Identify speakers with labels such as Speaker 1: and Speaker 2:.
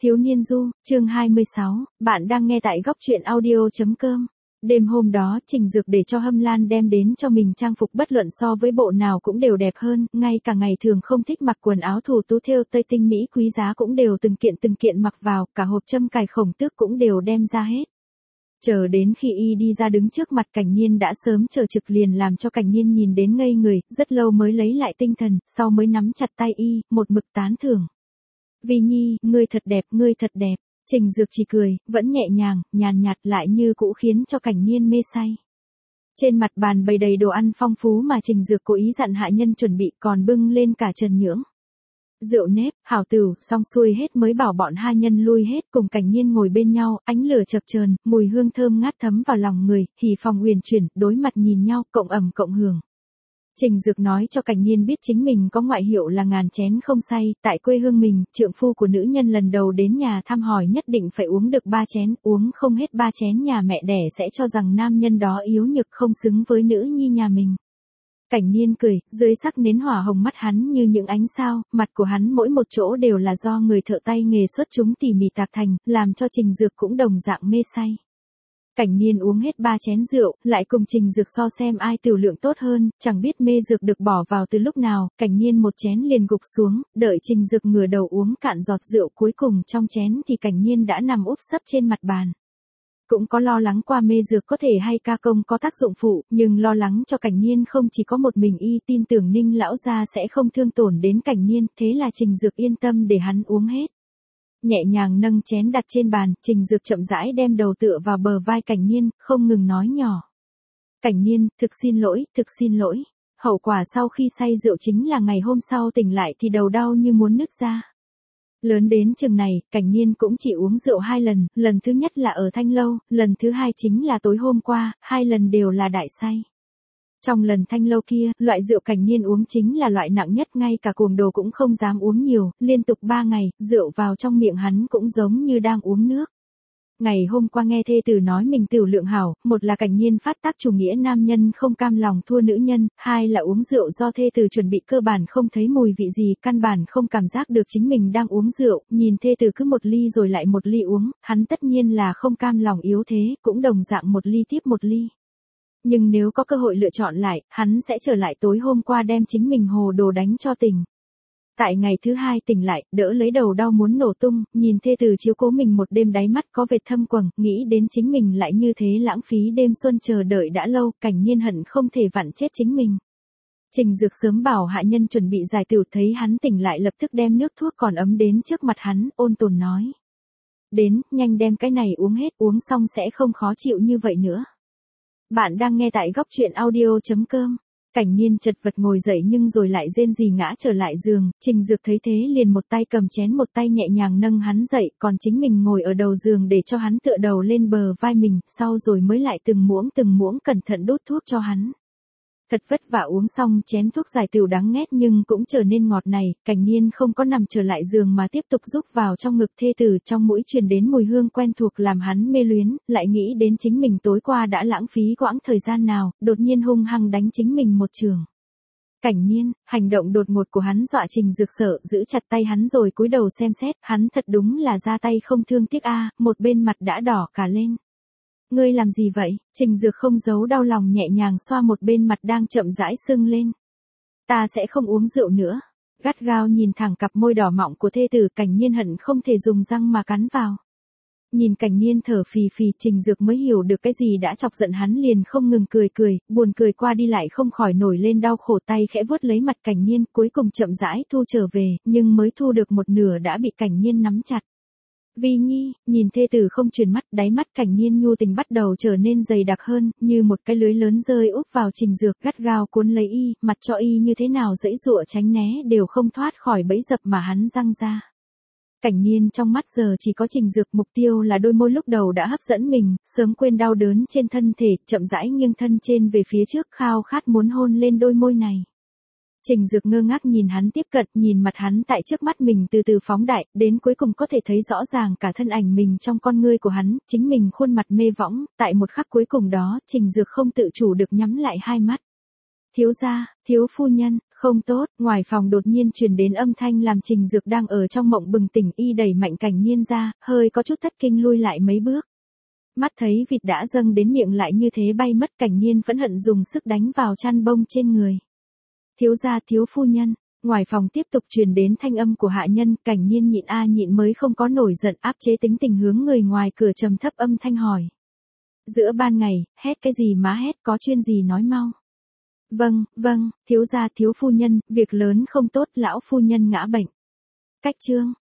Speaker 1: Thiếu niên du, chương 26, bạn đang nghe tại góc truyện audio.com. Đêm hôm đó, Trình Dược để cho Hâm Lan đem đến cho mình trang phục bất luận so với bộ nào cũng đều đẹp hơn, ngay cả ngày thường không thích mặc quần áo thủ tú thêu tây tinh mỹ quý giá cũng đều từng kiện mặc vào, cả hộp châm cài khổng tước cũng đều đem ra hết. Chờ đến khi y đi ra đứng trước mặt Cảnh Nhiên đã sớm chờ trực liền làm cho Cảnh Nhiên nhìn đến ngây người, rất lâu mới lấy lại tinh thần, sau mới nắm chặt tay y, một mực tán thưởng. Vi Nhi, ngươi thật đẹp, ngươi thật đẹp. Trình Dược chỉ cười, vẫn nhẹ nhàng, nhàn nhạt lại như cũ khiến cho Cảnh Nhiên mê say. Trên mặt bàn bày đầy đồ ăn phong phú mà Trình Dược cố ý dặn hạ nhân chuẩn bị còn bưng lên cả trần nhưỡng. Rượu nếp, hảo tửu, xong xuôi hết mới bảo bọn ha nhân lui hết cùng Cảnh Nhiên ngồi bên nhau, ánh lửa chập chờn, mùi hương thơm ngát thấm vào lòng người, hỉ phòng uyển chuyển, đối mặt nhìn nhau, cộng ẩm cộng hưởng. Trình Dược nói cho Cảnh Nhiên biết chính mình có ngoại hiệu là ngàn chén không say, tại quê hương mình, trượng phu của nữ nhân lần đầu đến nhà thăm hỏi nhất định phải uống được 3 chén, uống không hết 3 chén nhà mẹ đẻ sẽ cho rằng nam nhân đó yếu nhược không xứng với nữ nhi nhà mình. Cảnh Nhiên cười, dưới sắc nến hỏa hồng mắt hắn như những ánh sao, mặt của hắn mỗi một chỗ đều là do người thợ tay nghề xuất chúng tỉ mỉ tạc thành, làm cho Trình Dược cũng đồng dạng mê say. Cảnh Nhiên uống hết 3 chén rượu, lại cùng Trình Dược so xem ai tiểu lượng tốt hơn, chẳng biết mê dược được bỏ vào từ lúc nào, Cảnh Nhiên một chén liền gục xuống, đợi Trình Dược ngửa đầu uống cạn giọt rượu cuối cùng trong chén thì Cảnh Nhiên đã nằm úp sấp trên mặt bàn. Cũng có lo lắng qua mê dược có thể hay ca công có tác dụng phụ, nhưng lo lắng cho Cảnh Nhiên không chỉ có một mình y, tin tưởng Ninh lão gia sẽ không thương tổn đến Cảnh Nhiên, thế là Trình Dược yên tâm để hắn uống hết. Nhẹ nhàng nâng chén đặt trên bàn, Trình Dược chậm rãi đem đầu tựa vào bờ vai Cảnh Nhiên, không ngừng nói nhỏ. Cảnh Nhiên, thực xin lỗi. Hậu quả sau khi say rượu chính là ngày hôm sau tỉnh lại thì đầu đau như muốn nứt ra. Lớn đến chừng này, Cảnh Nhiên cũng chỉ uống rượu 2 lần, lần thứ nhất là ở Thanh Lâu, lần thứ 2 chính là tối hôm qua, 2 lần đều là đại say. Trong lần Thanh Lâu kia, loại rượu Cảnh Nhiên uống chính là loại nặng nhất, ngay cả cuồng đồ cũng không dám uống nhiều, liên tục 3 ngày, rượu vào trong miệng hắn cũng giống như đang uống nước. Ngày hôm qua nghe thê tử nói mình tiểu lượng hảo, một là Cảnh Nhiên phát tác chủ nghĩa nam nhân không cam lòng thua nữ nhân, 2 là uống rượu do thê tử chuẩn bị cơ bản không thấy mùi vị gì, căn bản không cảm giác được chính mình đang uống rượu, nhìn thê tử cứ một ly rồi lại một ly uống, hắn tất nhiên là không cam lòng yếu thế, cũng đồng dạng một ly tiếp một ly. Nhưng nếu có cơ hội lựa chọn lại, hắn sẽ trở lại tối hôm qua đem chính mình hồ đồ đánh cho tỉnh. Tại ngày thứ 2 tỉnh lại, đỡ lấy đầu đau muốn nổ tung, nhìn thê tử chiếu cố mình một đêm đáy mắt có vệt thâm quầng, nghĩ đến chính mình lại như thế lãng phí đêm xuân chờ đợi đã lâu, Cảnh Nhiên hận không thể vặn chết chính mình. Trình Dược sớm bảo hạ nhân chuẩn bị giải tửu, thấy hắn tỉnh lại lập tức đem nước thuốc còn ấm đến trước mặt hắn, ôn tồn nói. Đến, nhanh đem cái này uống hết, uống xong sẽ không khó chịu như vậy nữa. Bạn đang nghe tại góc truyện audio.com. Cảnh Nhiên chật vật ngồi dậy nhưng rồi lại rên rỉ ngã trở lại giường, Trình Dược thấy thế liền một tay cầm chén một tay nhẹ nhàng nâng hắn dậy, còn chính mình ngồi ở đầu giường để cho hắn tựa đầu lên bờ vai mình, sau rồi mới lại từng muỗng cẩn thận đút thuốc cho hắn. Thật vất vả uống xong chén thuốc giải tửu đắng nghét nhưng cũng trở nên ngọt này, Cảnh Nhiên không có nằm trở lại giường mà tiếp tục rúc vào trong ngực thê tử, trong mũi truyền đến mùi hương quen thuộc làm hắn mê luyến, lại nghĩ đến chính mình tối qua đã lãng phí quãng thời gian nào, đột nhiên hung hăng đánh chính mình một trường. Cảnh Nhiên, hành động đột ngột của hắn dọa Trình Dược sợ, giữ chặt tay hắn rồi cúi đầu xem xét, hắn thật đúng là ra tay không thương tiếc a, một bên mặt đã đỏ cả lên. Ngươi làm gì vậy? Trình Dược không giấu đau lòng nhẹ nhàng xoa một bên mặt đang chậm rãi sưng lên. Ta sẽ không uống rượu nữa. Gắt gao nhìn thẳng cặp môi đỏ mọng của thê tử, Cảnh Nhiên hận không thể dùng răng mà cắn vào. Nhìn Cảnh Nhiên thở phì phì, Trình Dược mới hiểu được cái gì đã chọc giận hắn liền không ngừng cười, buồn cười qua đi lại không khỏi nổi lên đau khổ, tay khẽ vuốt lấy mặt Cảnh Nhiên, cuối cùng chậm rãi thu trở về, nhưng mới thu được một nửa đã bị Cảnh Nhiên nắm chặt. Vi Nhi, nhìn thê tử không chuyển mắt, đáy mắt Cảnh Nhiên nhu tình bắt đầu trở nên dày đặc hơn, như một cái lưới lớn rơi úp vào Trình Dược, gắt gao cuốn lấy y, mặt cho y như thế nào giãy giụa tránh né đều không thoát khỏi bẫy dập mà hắn giăng ra. Cảnh Nhiên trong mắt giờ chỉ có Trình Dược, mục tiêu là đôi môi lúc đầu đã hấp dẫn mình, sớm quên đau đớn trên thân thể, chậm rãi nghiêng thân trên về phía trước, khao khát muốn hôn lên đôi môi này. Trình Dược ngơ ngác nhìn hắn tiếp cận, nhìn mặt hắn tại trước mắt mình từ từ phóng đại, đến cuối cùng có thể thấy rõ ràng cả thân ảnh mình trong con ngươi của hắn, chính mình khuôn mặt mê võng, tại một khắc cuối cùng đó, Trình Dược không tự chủ được nhắm lại hai mắt. Thiếu gia, thiếu phu nhân, Không tốt, ngoài phòng đột nhiên truyền đến âm thanh làm Trình Dược đang ở trong mộng bừng tỉnh, y đẩy mạnh Cảnh Nhiên ra, hơi có chút thất kinh lui lại mấy bước. Mắt thấy vịt đã dâng đến miệng lại như thế bay mất, Cảnh Nhiên phẫn hận dùng sức đánh vào chăn bông trên người. Thiếu gia, thiếu phu nhân. Ngoài phòng tiếp tục truyền đến thanh âm của hạ nhân, Cảnh Nhiên nhịn nhịn mới không có nổi giận, áp chế tính tình hướng người ngoài cửa trầm thấp âm thanh hỏi. Giữa ban ngày, hét cái gì má hét, có chuyện gì nói mau. Vâng, thiếu gia thiếu phu nhân, việc lớn không tốt, lão phu nhân ngã bệnh. Cách chương.